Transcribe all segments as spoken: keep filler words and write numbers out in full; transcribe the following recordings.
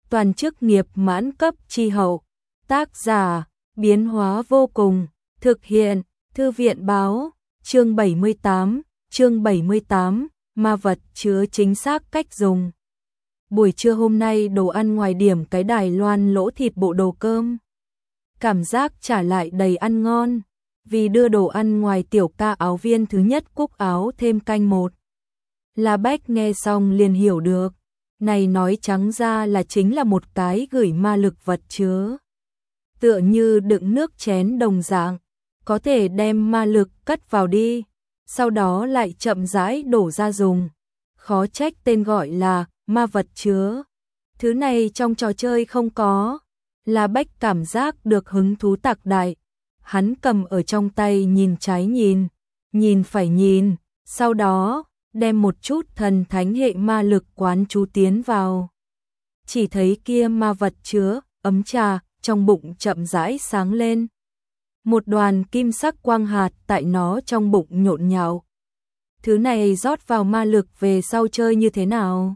toàn chức nghiệp mãn cấp chi hậu. Tác giả, biến hóa vô cùng, thực hiện, thư viện báo, chương bảy mươi tám, chương bảy mươi tám, ma vật chứa chính xác cách dùng. Buổi trưa hôm nay đồ ăn ngoài điểm cái Đài Loan lỗ thịt bộ đồ cơm. Cảm giác trả lại đầy ăn ngon, vì đưa đồ ăn ngoài tiểu ca áo viên thứ nhất cúc áo thêm canh một. La Bách nghe xong liền hiểu được, này nói trắng ra là chính là một cái gửi ma lực vật chứa. Tựa như đựng nước chén đồng dạng, có thể đem ma lực cất vào đi, sau đó lại chậm rãi đổ ra dùng. Khó trách tên gọi là ma vật chứa. Thứ này trong trò chơi không có. La Bách cảm giác được hứng thú tạc đại. Hắn cầm ở trong tay nhìn trái nhìn, nhìn phải nhìn, sau đó đem một chút thần thánh hệ ma lực quán chú tiến vào. Chỉ thấy kia ma vật chứa, ấm trà, trong bụng chậm rãi sáng lên. Một đoàn kim sắc quang hạt tại nó trong bụng nhộn nhạo. Thứ này rót vào ma lực về sau chơi như thế nào?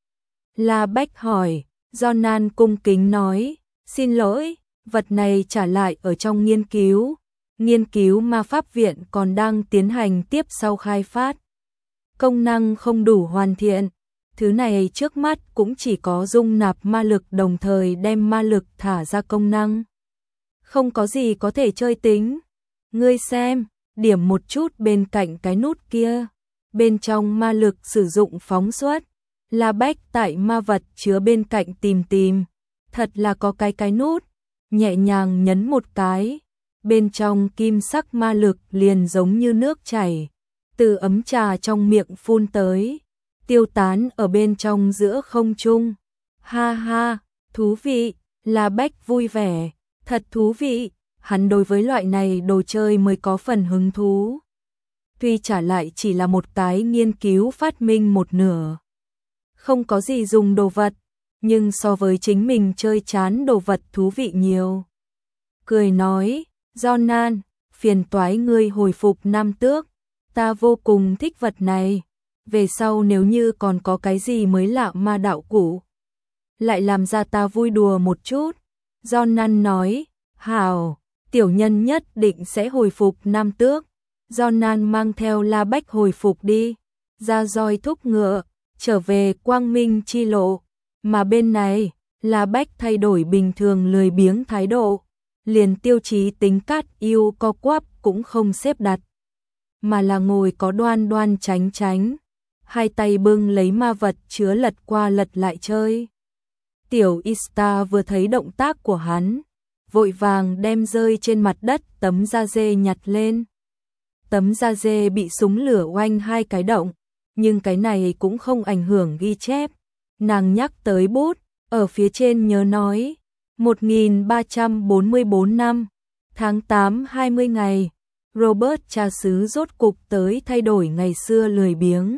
La Bách hỏi, Jonan cung kính nói, xin lỗi, vật này trả lại ở trong nghiên cứu. Nghiên cứu ma pháp viện còn đang tiến hành tiếp sau khai phát. Công năng không đủ hoàn thiện, thứ này trước mắt cũng chỉ có dung nạp ma lực đồng thời đem ma lực thả ra công năng. Không có gì có thể chơi tính. Ngươi xem, điểm một chút bên cạnh cái nút kia. Bên trong ma lực sử dụng phóng xuất. La Bách tại ma vật chứa bên cạnh tìm tìm. Thật là có cái cái nút. Nhẹ nhàng nhấn một cái. Bên trong kim sắc ma lực liền giống như nước chảy. Từ ấm trà trong miệng phun tới. Tiêu tán ở bên trong giữa không trung. Ha ha, thú vị. La Bách vui vẻ. Thật thú vị. Hắn đối với loại này đồ chơi mới có phần hứng thú. Tuy trả lại chỉ là một cái nghiên cứu phát minh một nửa. Không có gì dùng đồ vật, nhưng so với chính mình chơi chán đồ vật thú vị nhiều. Cười nói, Jonan, phiền toái ngươi hồi phục năm tước, ta vô cùng thích vật này. Về sau nếu như còn có cái gì mới lạ ma đạo cũ, lại làm ra ta vui đùa một chút. Jonan nói, hảo, tiểu nhân nhất định sẽ hồi phục năm tước. Jonan mang theo La Bách hồi phục đi, ra roi thúc ngựa, trở về quang minh chi lộ. Mà bên này, La Bách thay đổi bình thường lười biếng thái độ, liền tiêu chí tính cát yêu co quắp cũng không xếp đặt, mà là ngồi có đoan đoan tránh tránh, hai tay bưng lấy ma vật chứa lật qua lật lại chơi. Tiểu Ista vừa thấy động tác của hắn, vội vàng đem rơi trên mặt đất tấm da dê nhặt lên. Tấm da dê bị súng lửa oanh hai cái động, nhưng cái này cũng không ảnh hưởng ghi chép. Nàng nhắc tới bút, ở phía trên nhớ nói, một nghìn ba trăm bốn mươi tư năm, tháng tám hai mươi ngày, Robert cha xứ rốt cục tới thay đổi ngày xưa lười biếng.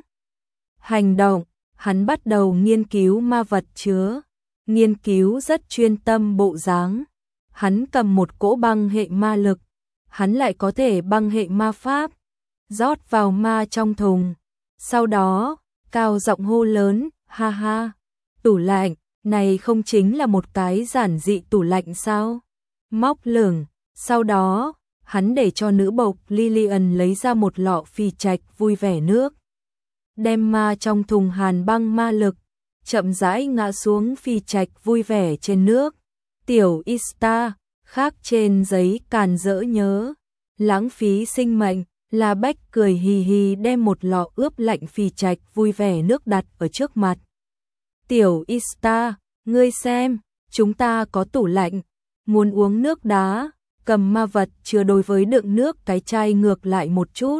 Hành động, hắn bắt đầu nghiên cứu ma vật chứa, nghiên cứu rất chuyên tâm bộ dáng. Hắn cầm một cỗ băng hệ ma lực, hắn lại có thể băng hệ ma pháp, rót vào ma trong thùng. Sau đó, cao giọng hô lớn, ha ha, tủ lạnh, này không chính là một cái giản dị tủ lạnh sao? Móc lửng, sau đó, hắn để cho nữ bộc Lillian lấy ra một lọ phi trạch vui vẻ nước. Đem ma trong thùng hàn băng ma lực, chậm rãi ngã xuống phi trạch vui vẻ trên nước. Tiểu Ista, khác trên giấy càn dỡ nhớ, lãng phí sinh mệnh. La Bách cười hì hì đem một lọ ướp lạnh phi trạch vui vẻ nước đặt ở trước mặt. Tiểu Ista, ngươi xem, chúng ta có tủ lạnh, muốn uống nước đá, cầm ma vật chứa đối với đựng nước cái chai ngược lại một chút.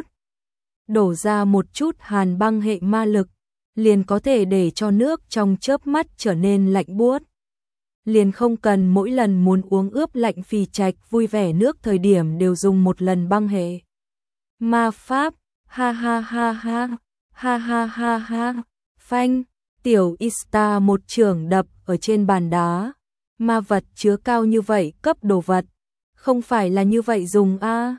Đổ ra một chút hàn băng hệ ma lực, liền có thể để cho nước trong chớp mắt trở nên lạnh buốt. Liền không cần mỗi lần muốn uống ướp lạnh phi trạch vui vẻ nước thời điểm đều dùng một lần băng hệ ma pháp. Ha ha ha ha, ha ha ha ha, phanh, tiểu Ista một chưởng đập ở trên bàn đá. Ma vật chứa cao như vậy cấp đồ vật, không phải là như vậy dùng a? À?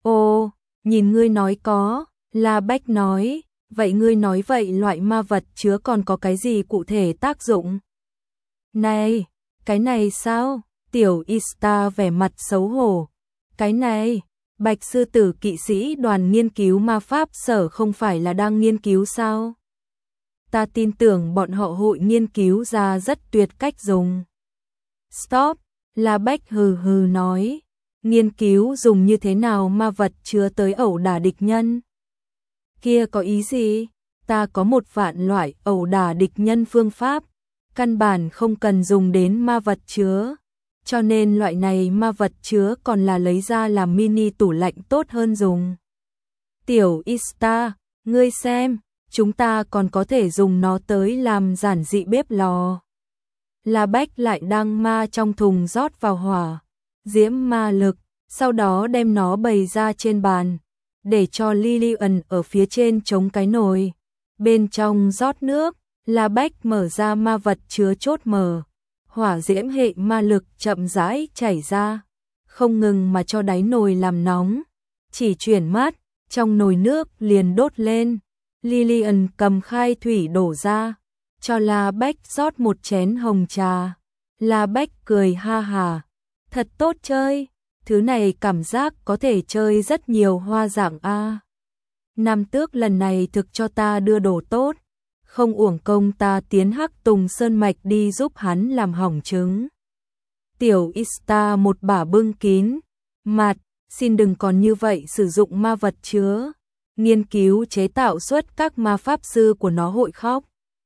Ồ, nhìn ngươi nói có, La Bách nói, vậy ngươi nói vậy loại ma vật chứa còn có cái gì cụ thể tác dụng? Này, cái này sao? Tiểu Ista vẻ mặt xấu hổ. Cái này, Bạch sư tử kỵ sĩ đoàn nghiên cứu ma pháp sở không phải là đang nghiên cứu sao? Ta tin tưởng bọn họ hội nghiên cứu ra rất tuyệt cách dùng. Stop, La Bách hừ hừ nói. Nghiên cứu dùng như thế nào ma vật chứa tới ẩu đả địch nhân? Kia có ý gì? Ta có một vạn loại ẩu đả địch nhân phương pháp, căn bản không cần dùng đến ma vật chứa. Cho nên loại này ma vật chứa còn là lấy ra làm mini tủ lạnh tốt hơn dùng. Tiểu Ista, ngươi xem, chúng ta còn có thể dùng nó tới làm giản dị bếp lò. La Bách lại đăng ma trong thùng rót vào hỏa, diễm ma lực, sau đó đem nó bày ra trên bàn, để cho Lillian ở phía trên chống cái nồi. Bên trong rót nước, La Bách mở ra ma vật chứa chốt mở. Hỏa diễm hệ ma lực chậm rãi chảy ra, không ngừng mà cho đáy nồi làm nóng. Chỉ chuyển mát, trong nồi nước liền đốt lên. Lillian cầm khai thủy đổ ra, cho La Bách rót một chén hồng trà. La Bách cười ha hà, thật tốt chơi, thứ này cảm giác có thể chơi rất nhiều hoa dạng a. Nam tước lần này thực cho ta đưa đồ tốt, không uổng công ta tiến Hắc Tùng Sơn Mạch đi giúp hắn làm hỏng trứng. Tiểu Ista một bả bưng kín mặt, xin đừng còn như vậy sử dụng ma vật chứa, nghiên cứu chế tạo xuất các ma pháp sư của nó hội khóc.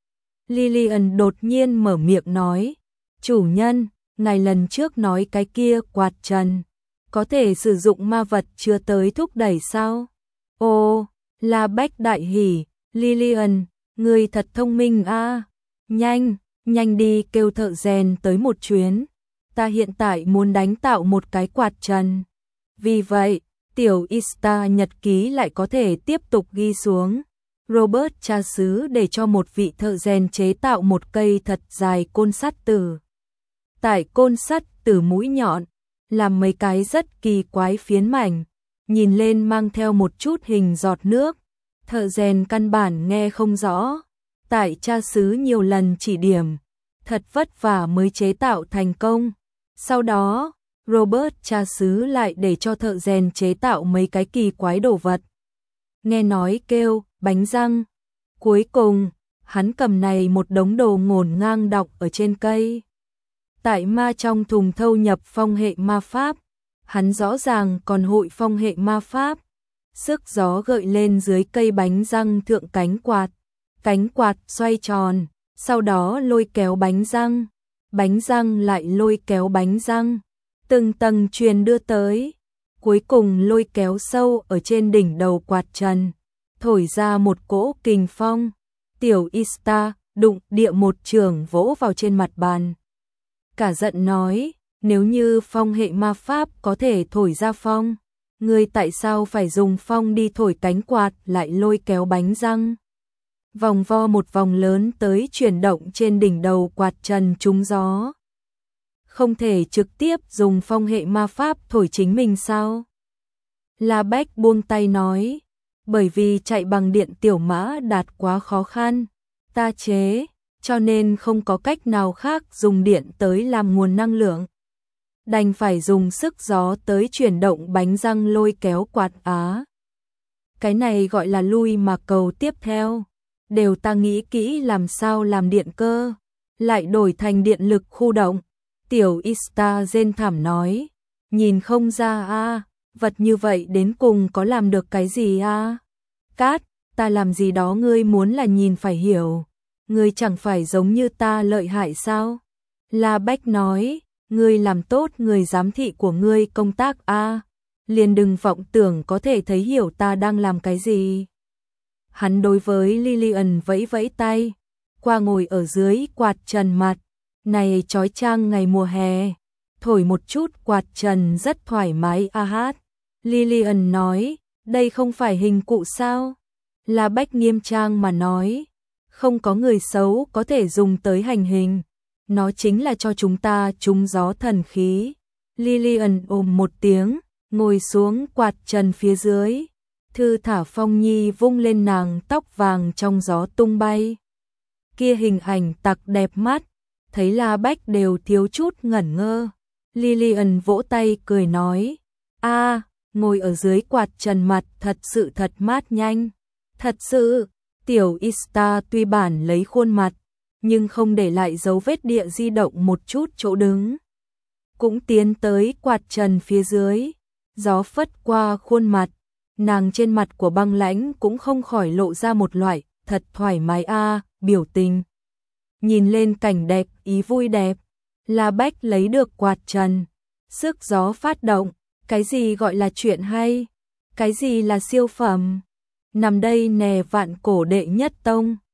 Lillian đột nhiên mở miệng nói, chủ nhân, ngài lần trước nói cái kia quạt trần, có thể sử dụng ma vật chứa tới thúc đẩy sao? Ồ, La Bách đại hỉ, Lillian, ngươi thật thông minh a, nhanh, nhanh đi kêu thợ rèn tới một chuyến, ta hiện tại muốn đánh tạo một cái quạt trần. Vì vậy, tiểu Ista nhật ký lại có thể tiếp tục ghi xuống. Robert cha xứ để cho một vị thợ rèn chế tạo một cây thật dài côn sắt tử. Tại côn sắt tử mũi nhọn, làm mấy cái rất kỳ quái phiến mảnh, nhìn lên mang theo một chút hình giọt nước. Thợ rèn căn bản nghe không rõ, tại cha xứ nhiều lần chỉ điểm, thật vất vả mới chế tạo thành công. Sau đó, Robert cha xứ lại để cho thợ rèn chế tạo mấy cái kỳ quái đồ vật. Nghe nói kêu, bánh răng. Cuối cùng, hắn cầm này một đống đồ ngổn ngang đọng ở trên cây. Tại ma trong thùng thâu nhập phong hệ ma pháp, hắn rõ ràng còn hội phong hệ ma pháp. Sức gió gợi lên dưới cây bánh răng thượng cánh quạt, cánh quạt xoay tròn, sau đó lôi kéo bánh răng, bánh răng lại lôi kéo bánh răng, từng tầng truyền đưa tới, cuối cùng lôi kéo sâu ở trên đỉnh đầu quạt trần, thổi ra một cỗ kình phong. Tiểu Ista đụng địa một trường vỗ vào trên mặt bàn. Cả giận nói, nếu như phong hệ ma pháp có thể thổi ra phong, ngươi tại sao phải dùng phong đi thổi cánh quạt lại lôi kéo bánh răng? Vòng vo một vòng lớn tới chuyển động trên đỉnh đầu quạt trần trúng gió. Không thể trực tiếp dùng phong hệ ma pháp thổi chính mình sao? La Bách buông tay nói, bởi vì chạy bằng điện tiểu mã đạt quá khó khăn, ta chế, cho nên không có cách nào khác dùng điện tới làm nguồn năng lượng. Đành phải dùng sức gió tới chuyển động bánh răng lôi kéo quạt á. Cái này gọi là lui mà cầu tiếp theo. Đều ta nghĩ kỹ làm sao làm điện cơ, lại đổi thành điện lực khu động. Tiểu Ista rên thảm nói, nhìn không ra a, vật như vậy đến cùng có làm được cái gì a? Cát, ta làm gì đó ngươi muốn là nhìn phải hiểu. Ngươi chẳng phải giống như ta lợi hại sao? La Bách nói, ngươi làm tốt người giám thị của ngươi công tác a, liền đừng vọng tưởng có thể thấy hiểu ta đang làm cái gì. Hắn đối với Lillian vẫy vẫy tay, qua ngồi ở dưới quạt trần mặt, này chói chang ngày mùa hè, thổi một chút quạt trần rất thoải mái a hát. Lillian nói, đây không phải hình cụ sao? La Bách nghiêm trang mà nói, không có người xấu có thể dùng tới hành hình, nó chính là cho chúng ta trúng gió thần khí. Lillian ôm một tiếng, ngồi xuống quạt trần phía dưới, thư thả phong nhi vung lên nàng tóc vàng trong gió tung bay. Kia hình ảnh tặc đẹp mắt, thấy La Bách đều thiếu chút ngẩn ngơ. Lillian vỗ tay cười nói, a, ngồi ở dưới quạt trần mặt thật sự thật mát nhanh. Thật sự, tiểu Ista tuy bản lấy khuôn mặt, nhưng không để lại dấu vết địa di động một chút chỗ đứng. Cũng tiến tới quạt trần phía dưới, gió phất qua khuôn mặt, nàng trên mặt của Băng Lãnh cũng không khỏi lộ ra một loại thật thoải mái a biểu tình. Nhìn lên cảnh đẹp ý vui đẹp, La Bách lấy được quạt trần, sức gió phát động, cái gì gọi là chuyện hay, cái gì là siêu phẩm. Nằm đây nè vạn cổ đệ nhất tông,